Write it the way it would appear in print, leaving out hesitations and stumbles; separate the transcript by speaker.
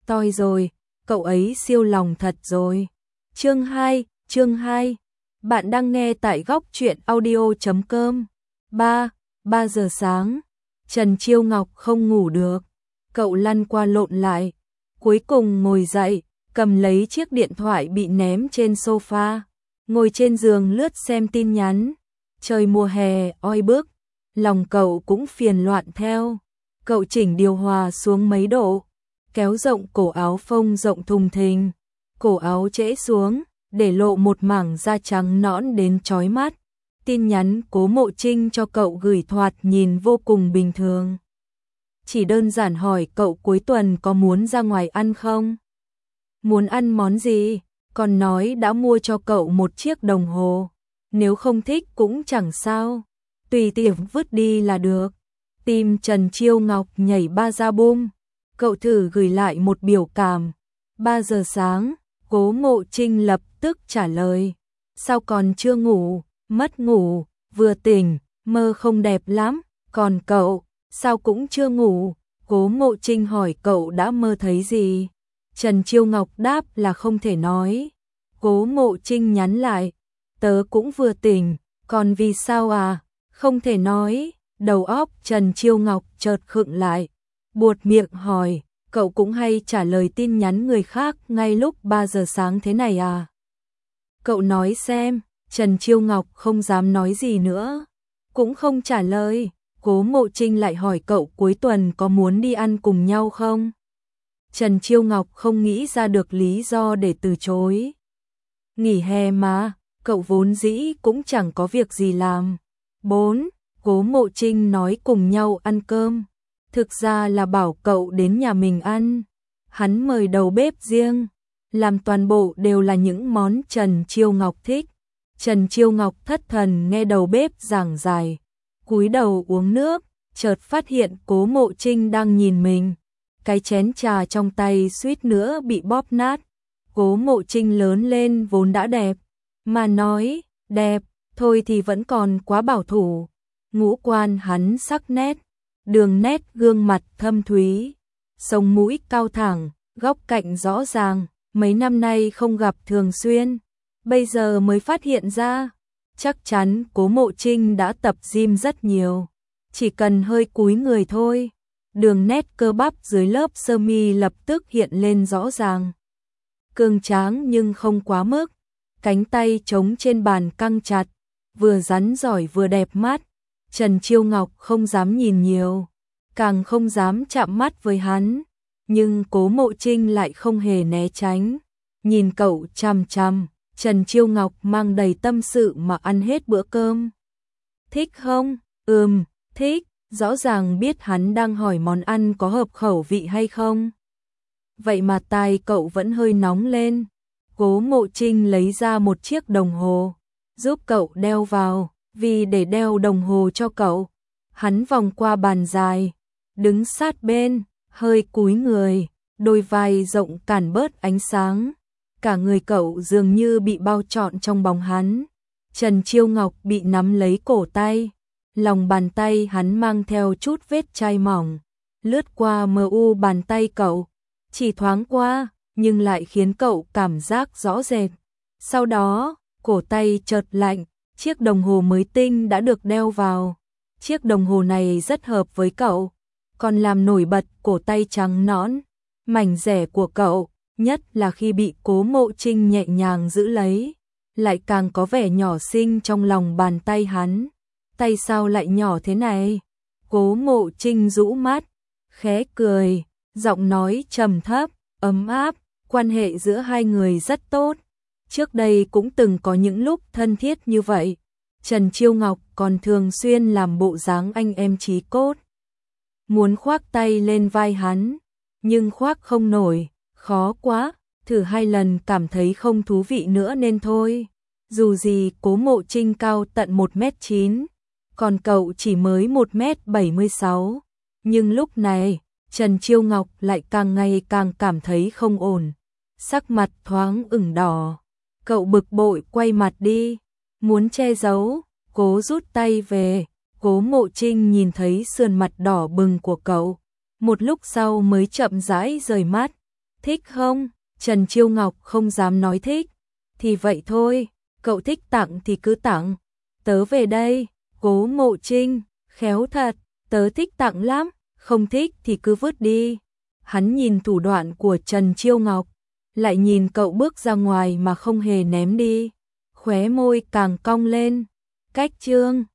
Speaker 1: toi rồi, cậu ấy siêu lòng thật rồi. Chương 2, bạn đang nghe tại góc truyện audio.com. 3 giờ sáng, Trần Chiêu Ngọc không ngủ được, cậu lăn qua lộn lại, cuối cùng ngồi dậy, cầm lấy chiếc điện thoại bị ném trên sofa, ngồi trên giường lướt xem tin nhắn. Trời mùa hè oi bức, lòng cậu cũng phiền loạn theo. Cậu chỉnh điều hòa xuống mấy độ, kéo rộng cổ áo phông rộng thùng thình, cổ áo trễ xuống, để lộ một mảng da trắng nõn đến chói mắt. Tin nhắn Cố Mộ Trinh cho cậu gửi thoạt nhìn vô cùng bình thường. Chỉ đơn giản hỏi cậu cuối tuần có muốn ra ngoài ăn không? Muốn ăn món gì? Còn nói đã mua cho cậu một chiếc đồng hồ. Nếu không thích cũng chẳng sao, tùy tiện vứt đi là được. Tim Trần Chiêu Ngọc nhảy ba ra bum. Cậu thử gửi lại một biểu cảm. 3 giờ sáng, Cố Mộ Trinh lập tức trả lời. Sao còn chưa ngủ? Mất ngủ, vừa tỉnh, mơ không đẹp lắm. Còn cậu, sao cũng chưa ngủ? Cố Mộ Trinh hỏi cậu đã mơ thấy gì? Trần Chiêu Ngọc đáp là không thể nói. Cố Mộ Trinh nhắn lại. Tớ cũng vừa tỉnh, còn vì sao à? Không thể nói. Đầu óc Trần Chiêu Ngọc chợt khựng lại, buột miệng hỏi, cậu cũng hay trả lời tin nhắn người khác ngay lúc 3 giờ sáng thế này à? Cậu nói xem. Trần Chiêu Ngọc không dám nói gì nữa, cũng không trả lời. Cố Mộ Trinh lại hỏi cậu cuối tuần có muốn đi ăn cùng nhau không? Trần Chiêu Ngọc không nghĩ ra được lý do để từ chối. Nghỉ hè mà, cậu vốn dĩ cũng chẳng có việc gì làm. 4. Cố Mộ Trinh nói cùng nhau ăn cơm. Thực ra là bảo cậu đến nhà mình ăn. Hắn mời đầu bếp riêng, làm toàn bộ đều là những món Trần Chiêu Ngọc thích. Trần Chiêu Ngọc thất thần nghe đầu bếp giảng giải, cúi đầu uống nước, chợt phát hiện Cố Mộ Trinh đang nhìn mình. Cái chén trà trong tay suýt nữa bị bóp nát. Cố Mộ Trinh lớn lên vốn đã đẹp, mà nói đẹp thôi thì vẫn còn quá bảo thủ. Ngũ quan hắn sắc nét, đường nét gương mặt thâm thúy, sống mũi cao thẳng, góc cạnh rõ ràng, mấy năm nay không gặp thường xuyên, bây giờ mới phát hiện ra. Chắc chắn Cố Mộ Trinh đã tập gym rất nhiều, chỉ cần hơi cúi người thôi, đường nét cơ bắp dưới lớp sơ mi lập tức hiện lên rõ ràng. Cường tráng nhưng không quá mức, cánh tay trống trên bàn căng chặt, vừa rắn giỏi vừa đẹp mắt. Trần Chiêu Ngọc không dám nhìn nhiều, càng không dám chạm mắt với hắn, nhưng Cố Mộ Trinh lại không hề né tránh, nhìn cậu chằm chằm. Trần Chiêu Ngọc mang đầy tâm sự mà ăn hết bữa cơm. Thích không? Thích, rõ ràng biết hắn đang hỏi món ăn có hợp khẩu vị hay không. Vậy mà tai cậu vẫn hơi nóng lên. Cố Mộ Trinh lấy ra một chiếc đồng hồ, giúp cậu đeo vào. Vì để đeo đồng hồ cho cậu, hắn vòng qua bàn dài, đứng sát bên, hơi cúi người, đôi vai rộng cản bớt ánh sáng. Cả người cậu dường như bị bao trọn trong bóng hắn. Trần Chiêu Ngọc bị nắm lấy cổ tay, lòng bàn tay hắn mang theo chút vết chai mỏng, lướt qua mờ u bàn tay cậu, chỉ thoáng qua, nhưng lại khiến cậu cảm giác rõ rệt. Sau đó, cổ tay chợt lạnh. Chiếc đồng hồ mới tinh đã được đeo vào. Chiếc đồng hồ này rất hợp với cậu, còn làm nổi bật cổ tay trắng nõn, mảnh dẻ của cậu, nhất là khi bị Cố Mộ Trinh nhẹ nhàng giữ lấy, lại càng có vẻ nhỏ xinh trong lòng bàn tay hắn. Tay sao lại nhỏ thế này? Cố Mộ Trinh rũ mắt, khẽ cười, giọng nói trầm thấp, ấm áp, quan hệ giữa hai người rất tốt. Trước đây cũng từng có những lúc thân thiết như vậy. Trần Chiêu Ngọc còn thường xuyên làm bộ dáng anh em chí cốt. Muốn khoác tay lên vai hắn, nhưng khoác không nổi, khó quá, thử 2 lần cảm thấy không thú vị nữa nên thôi. Dù gì Cố Mộ Trinh cao tận 1m9, còn cậu chỉ mới 1m76. Nhưng lúc này, Trần Chiêu Ngọc lại càng ngày càng cảm thấy không ổn. Sắc mặt thoáng ửng đỏ. Cậu bực bội quay mặt đi, muốn che giấu, cố rút tay về. Cố Mộ Trinh nhìn thấy sườn mặt đỏ bừng của cậu, một lúc sau mới chậm rãi rời mắt. Thích không? Trần Chiêu Ngọc không dám nói thích. Thì vậy thôi, cậu thích tặng thì cứ tặng. Tớ về đây. Cố Ngộ Trinh, khéo thật, tớ thích tặng lắm, không thích thì cứ vứt đi. Hắn nhìn thủ đoạn của Trần Chiêu Ngọc, lại nhìn cậu bước ra ngoài mà không hề ném đi. Khóe môi càng cong lên. Cách chương